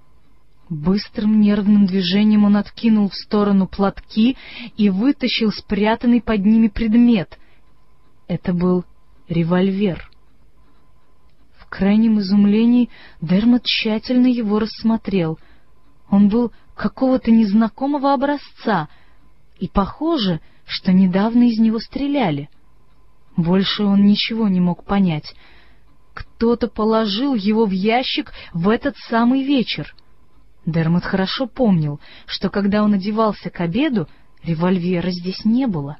Быстрым нервным движением он откинул в сторону платки и вытащил спрятанный под ними предмет. Это был револьвер. В крайнем изумлении Дермот тщательно его рассмотрел. Он был какого-то незнакомого образца, и похоже, что недавно из него стреляли. Больше он ничего не мог понять. Кто-то положил его в ящик в этот самый вечер. Дермот хорошо помнил, что когда он одевался к обеду, револьвера здесь не было.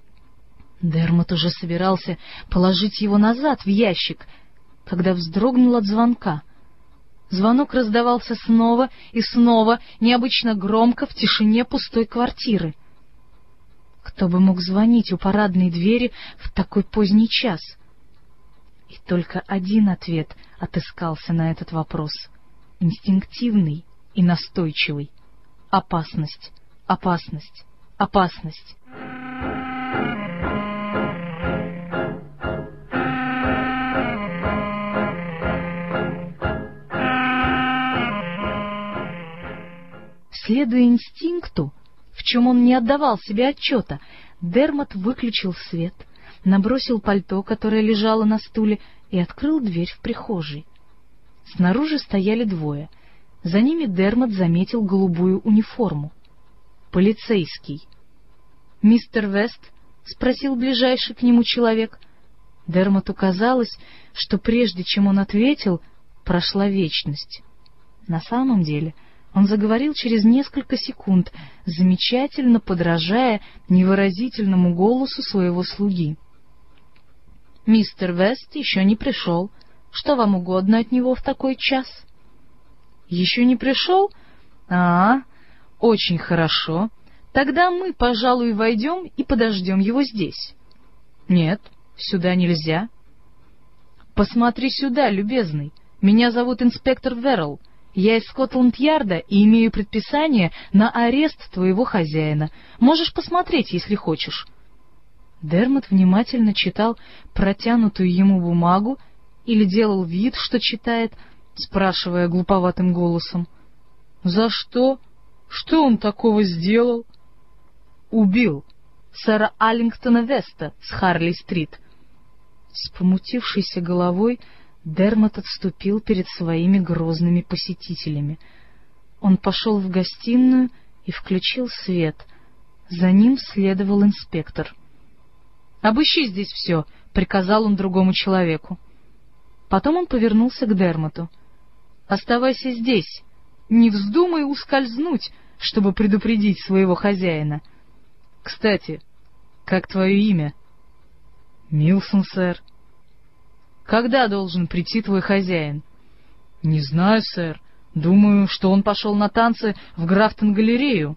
Дермот уже собирался положить его назад в ящик, когда вздрогнул от звонка. Звонок раздавался снова и снова, необычно громко в тишине пустой квартиры. Кто бы мог звонить у парадной двери в такой поздний час? И только один ответ отыскался на этот вопрос, инстинктивный и настойчивый. Опасность, опасность, опасность. Следуя инстинкту, в чем он не отдавал себе отчета, Дермот выключил свет, набросил пальто, которое лежало на стуле, и открыл дверь в прихожей. Снаружи стояли двое. За ними Дермот заметил голубую униформу. Полицейский. «Мистер Вест?» — спросил ближайший к нему человек. Дермоту казалось, что прежде чем он ответил, прошла вечность. На самом деле он заговорил через несколько секунд, замечательно подражая невыразительному голосу своего слуги. «Мистер Вест еще не пришел. Что вам угодно от него в такой час?» «Еще не пришел? А, очень хорошо. Тогда мы, пожалуй, войдем и подождем его здесь. Нет, сюда нельзя. Посмотри сюда, любезный. Меня зовут инспектор Веррелл. Я из Скотланд-Ярда и имею предписание на арест твоего хозяина. Можешь посмотреть, если хочешь. Дермот внимательно читал протянутую ему бумагу или делал вид, что читает, спрашивая глуповатым голосом: «За что? Что он такого сделал?» «Убил сэра Аллингтона Веста с Харли-стрит». С помутившейся головой Дермот отступил перед своими грозными посетителями. Он пошел в гостиную и включил свет. За ним следовал инспектор. «Обыщи здесь все», — приказал он другому человеку. Потом он повернулся к Дермоту. «Оставайся здесь. Не вздумай ускользнуть, чтобы предупредить своего хозяина. Кстати, как твое имя?» «Милсон, сэр». «Когда должен прийти твой хозяин?» «Не знаю, сэр. Думаю, что он пошел на танцы в Графтон-галерею».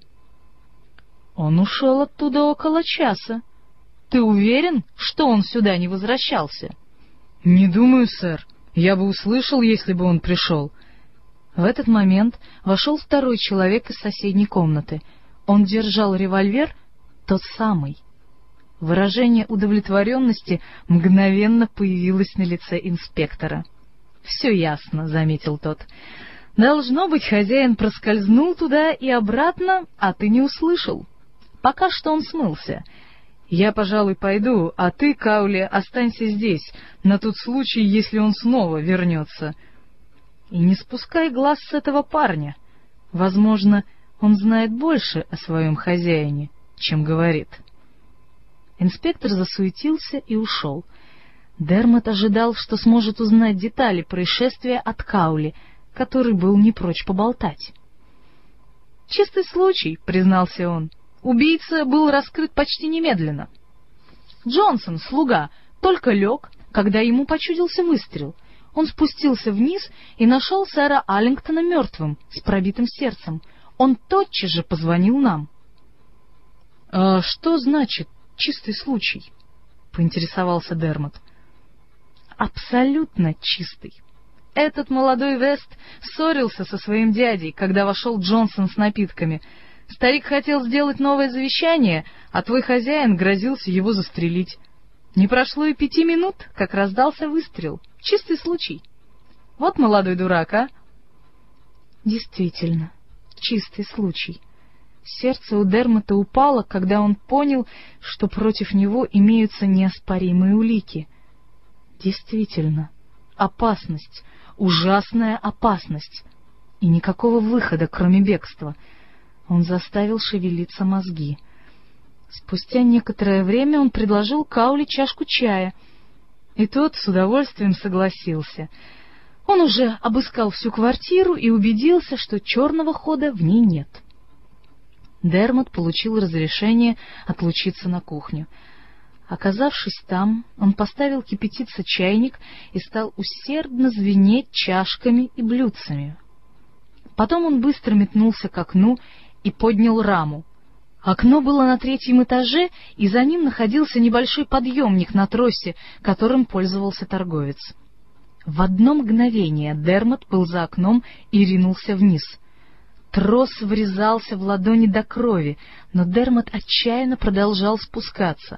«Он ушел оттуда около часа. Ты уверен, что он сюда не возвращался?» «Не думаю, сэр. Я бы услышал, если бы он пришел». В этот момент вошел второй человек из соседней комнаты. Он держал револьвер, тот самый. Выражение удовлетворенности мгновенно появилось на лице инспектора. «Все ясно», — заметил тот. «Должно быть, хозяин проскользнул туда и обратно, а ты не услышал. Пока что он смылся. Я, пожалуй, пойду, а ты, Каули, останься здесь, на тот случай, если он снова вернется. И не спускай глаз с этого парня. Возможно, он знает больше о своем хозяине, чем говорит». Инспектор засуетился и ушел. Дермот ожидал, что сможет узнать детали происшествия от Каули, который был не прочь поболтать. «Чистый случай», — признался он. «Убийца был раскрыт почти немедленно. Джонсон, слуга, только лег, когда ему почудился выстрел. Он спустился вниз и нашел сэра Аллингтона мертвым, с пробитым сердцем. Он тотчас же позвонил нам». «А что значит чистый случай?» — поинтересовался Дермот. «Абсолютно чистый. Этот молодой Вест ссорился со своим дядей, когда вошел Джонсон с напитками. Старик хотел сделать новое завещание, а твой хозяин грозился его застрелить. Не прошло и пяти минут, как раздался выстрел. Чистый случай. Вот молодой дурак, а?» Действительно, чистый случай. Сердце у Дермота упало, когда он понял, что против него имеются неоспоримые улики. Действительно, опасность, ужасная опасность, и никакого выхода, кроме бегства. Он заставил шевелиться мозги. Спустя некоторое время он предложил Каули чашку чая, и тот с удовольствием согласился. Он уже обыскал всю квартиру и убедился, что черного хода в ней нет. Дермот получил разрешение отлучиться на кухню. Оказавшись там, он поставил кипятиться чайник и стал усердно звенеть чашками и блюдцами. Потом он быстро метнулся к окну и поднял раму. Окно было на третьем этаже, и за ним находился небольшой подъемник на тросе, которым пользовался торговец. В одно мгновение Дермот был за окном и ринулся вниз. Трос врезался в ладони до крови, но Дермот отчаянно продолжал спускаться.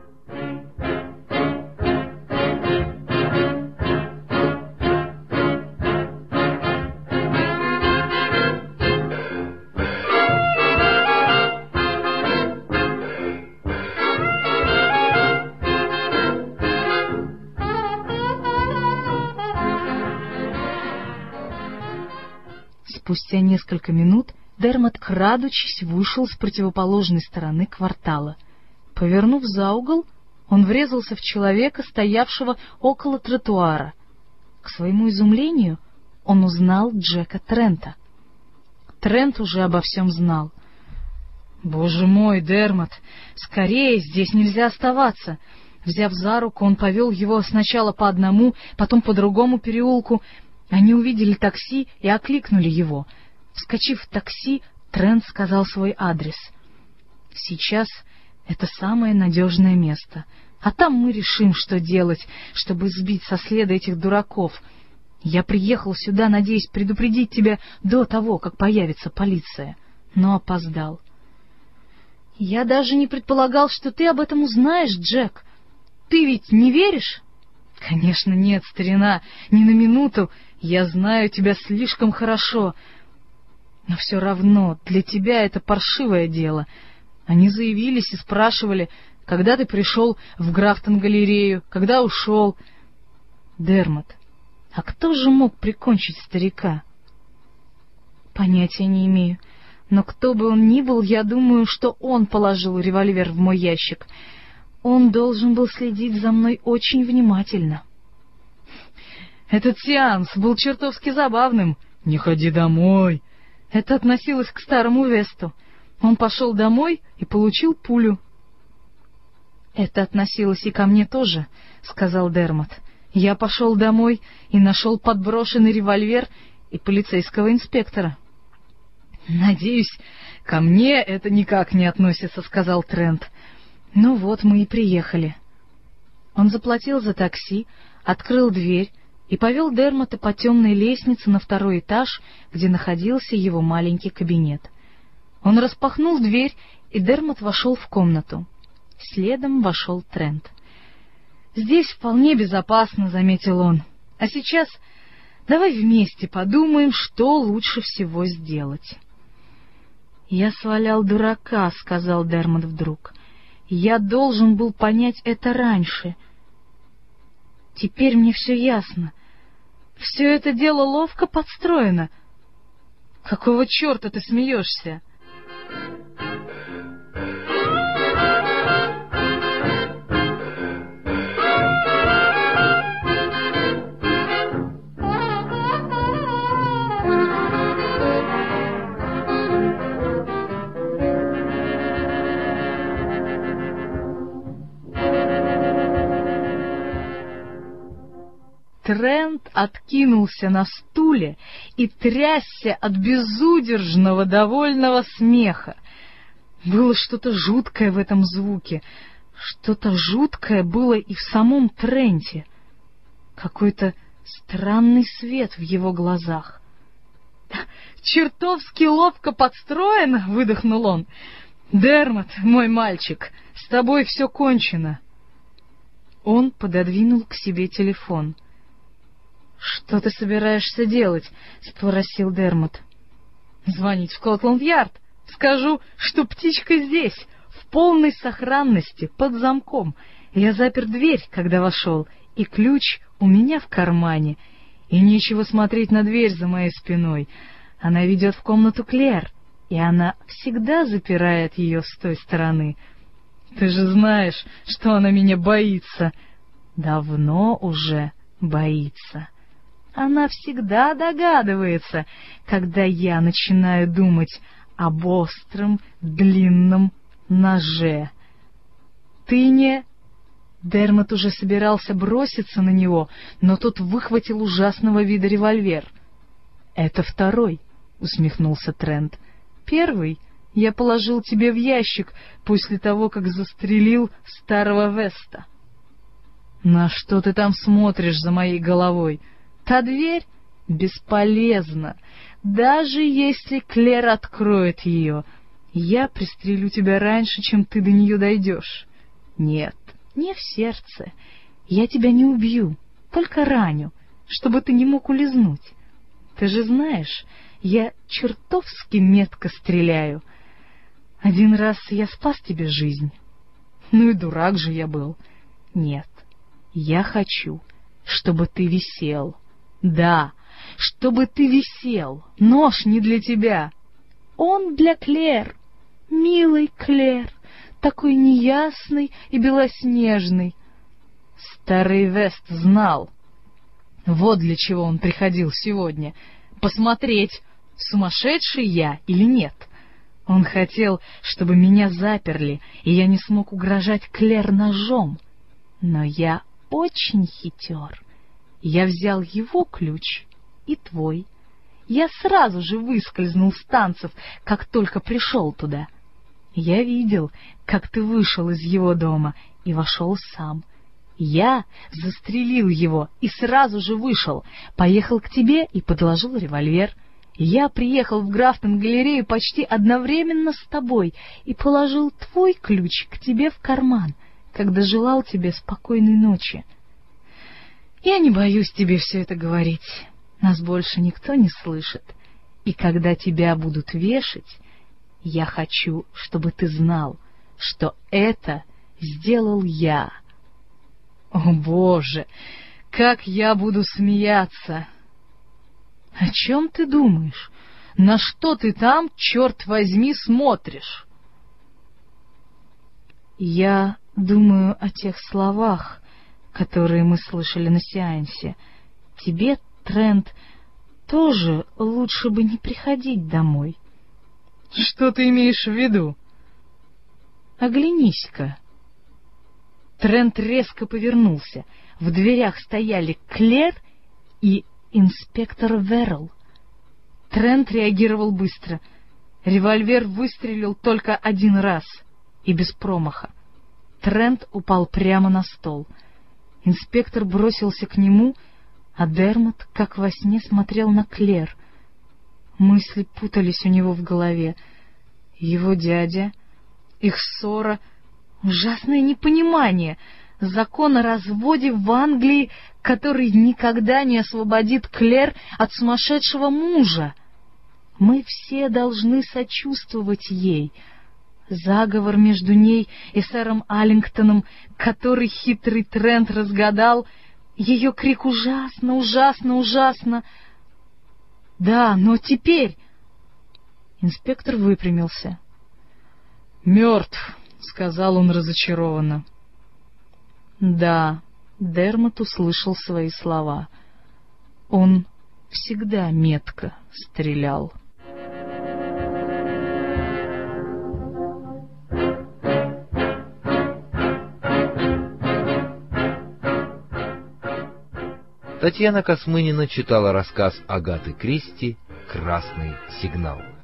Спустя несколько минут Дермот, крадучись, вышел с противоположной стороны квартала. Повернув за угол, он врезался в человека, стоявшего около тротуара. К своему изумлению он узнал Джека Трента. Трент уже обо всем знал. «Боже мой, Дермот, скорее, здесь нельзя оставаться!» Взяв за руку, он повел его сначала по одному, потом по другому переулку. Они увидели такси и окликнули его. Вскочив в такси, Трент сказал свой адрес. Сейчас это самое надежное место, а там мы решим, что делать, чтобы сбить со следа этих дураков. Я приехал сюда, надеясь предупредить тебя до того, как появится полиция, но опоздал. Я даже не предполагал, что ты об этом узнаешь, Джек. Ты ведь не веришь? Конечно, нет, старина, ни на минуту. Я знаю тебя слишком хорошо. Но все равно для тебя это паршивое дело. Они заявились и спрашивали, когда ты пришел в Графтон-галерею, когда ушел. Дермот, а кто же мог прикончить старика? Понятия не имею. Но кто бы он ни был, я думаю, что он положил револьвер в мой ящик. Он должен был следить за мной очень внимательно. Этот сеанс был чертовски забавным. Не ходи домой. Это относилось к старому Весту. Он пошел домой и получил пулю. Это относилось и ко мне тоже, сказал Дермот. Я пошел домой и нашел подброшенный револьвер и полицейского инспектора. Надеюсь, ко мне это никак не относится, сказал Трент. Ну вот мы и приехали. Он заплатил за такси, открыл дверь и повел Дермота по темной лестнице на второй этаж, где находился его маленький кабинет. Он распахнул дверь, и Дермот вошел в комнату. Следом вошел Трент. «Здесь вполне безопасно», — заметил он. «А сейчас давай вместе подумаем, что лучше всего сделать». «Я свалял дурака», — сказал Дермот вдруг. «Я должен был понять это раньше. Теперь мне все ясно. Все это дело ловко подстроено. Какого черта ты смеешься?» Трент откинулся на стуле и трясся от безудержного довольного смеха. Было что-то жуткое в этом звуке, что-то жуткое было и в самом Тренте. Какой-то странный свет в его глазах. «Чертовски ловко подстроено!» — выдохнул он. «Дермот, мой мальчик, с тобой все кончено!» Он пододвинул к себе телефон. «Что ты собираешься делать?» — спросил Дермот. «Звонить в Скотланд-Ярд. Скажу, что птичка здесь, в полной сохранности, под замком. Я запер дверь, когда вошел, и ключ у меня в кармане. И нечего смотреть на дверь за моей спиной. Она ведет в комнату Клэр, и она всегда запирает ее с той стороны. Ты же знаешь, что она меня боится. Давно уже боится. Она всегда догадывается, когда я начинаю думать об остром, длинном ноже. Ты не...» Дермот уже собирался броситься на него, но тот выхватил ужасного вида револьвер. «Это второй», — усмехнулся Трент. «Первый я положил тебе в ящик после того, как застрелил старого Веста». «На что ты там смотришь за моей головой? Та дверь бесполезна. Даже если Клэр откроет ее, я пристрелю тебя раньше, чем ты до нее дойдешь. Нет, не в сердце. Я тебя не убью, только раню, чтобы ты не мог улизнуть. Ты же знаешь, я чертовски метко стреляю. Один раз я спас тебе жизнь. Ну и дурак же я был. Нет, я хочу, чтобы ты висел. Да, чтобы ты висел. Нож не для тебя. Он для Клэр, милый Клэр, такой неясный и белоснежный. Старый Вест знал. Вот для чего он приходил сегодня. Посмотреть, сумасшедший я или нет. Он хотел, чтобы меня заперли, и я не смог угрожать Клэр ножом. Но я очень хитер. Я взял его ключ и твой. Я сразу же выскользнул с танцев, как только пришел туда. Я видел, как ты вышел из его дома и вошел сам. Я застрелил его и сразу же вышел, поехал к тебе и подложил револьвер. Я приехал в Графтон-галерею почти одновременно с тобой и положил твой ключ к тебе в карман, когда желал тебе спокойной ночи. Я не боюсь тебе все это говорить, нас больше никто не слышит, и когда тебя будут вешать, я хочу, чтобы ты знал, что это сделал я. О, Боже, как я буду смеяться! О чем ты думаешь? На что ты там, черт возьми, смотришь? Я думаю о тех словах, которые мы слышали на сеансе. Тебе, Трент, тоже лучше бы не приходить домой. Что ты имеешь в виду? Оглянись-ка. Трент резко повернулся. В дверях стояли Клэр и инспектор Веррелл. Трент реагировал быстро. Револьвер выстрелил только один раз и без промаха. Трент упал прямо на стол. Инспектор бросился к нему, а Дермот, как во сне, смотрел на Клэр. Мысли путались у него в голове. Его дядя, их ссора, ужасное непонимание, закон о разводе в Англии, который никогда не освободит Клэр от сумасшедшего мужа. Мы все должны сочувствовать ей. Заговор между ней и сэром Аллингтоном, который хитрый Трент разгадал, ее крик ужасно, ужасно, ужасно. Да, но теперь... Инспектор выпрямился. «Мертв», — сказал он разочарованно. Да, Дермот услышал свои слова. Он всегда метко стрелял. Татьяна Космынина читала рассказ Агаты Кристи «Красный сигнал».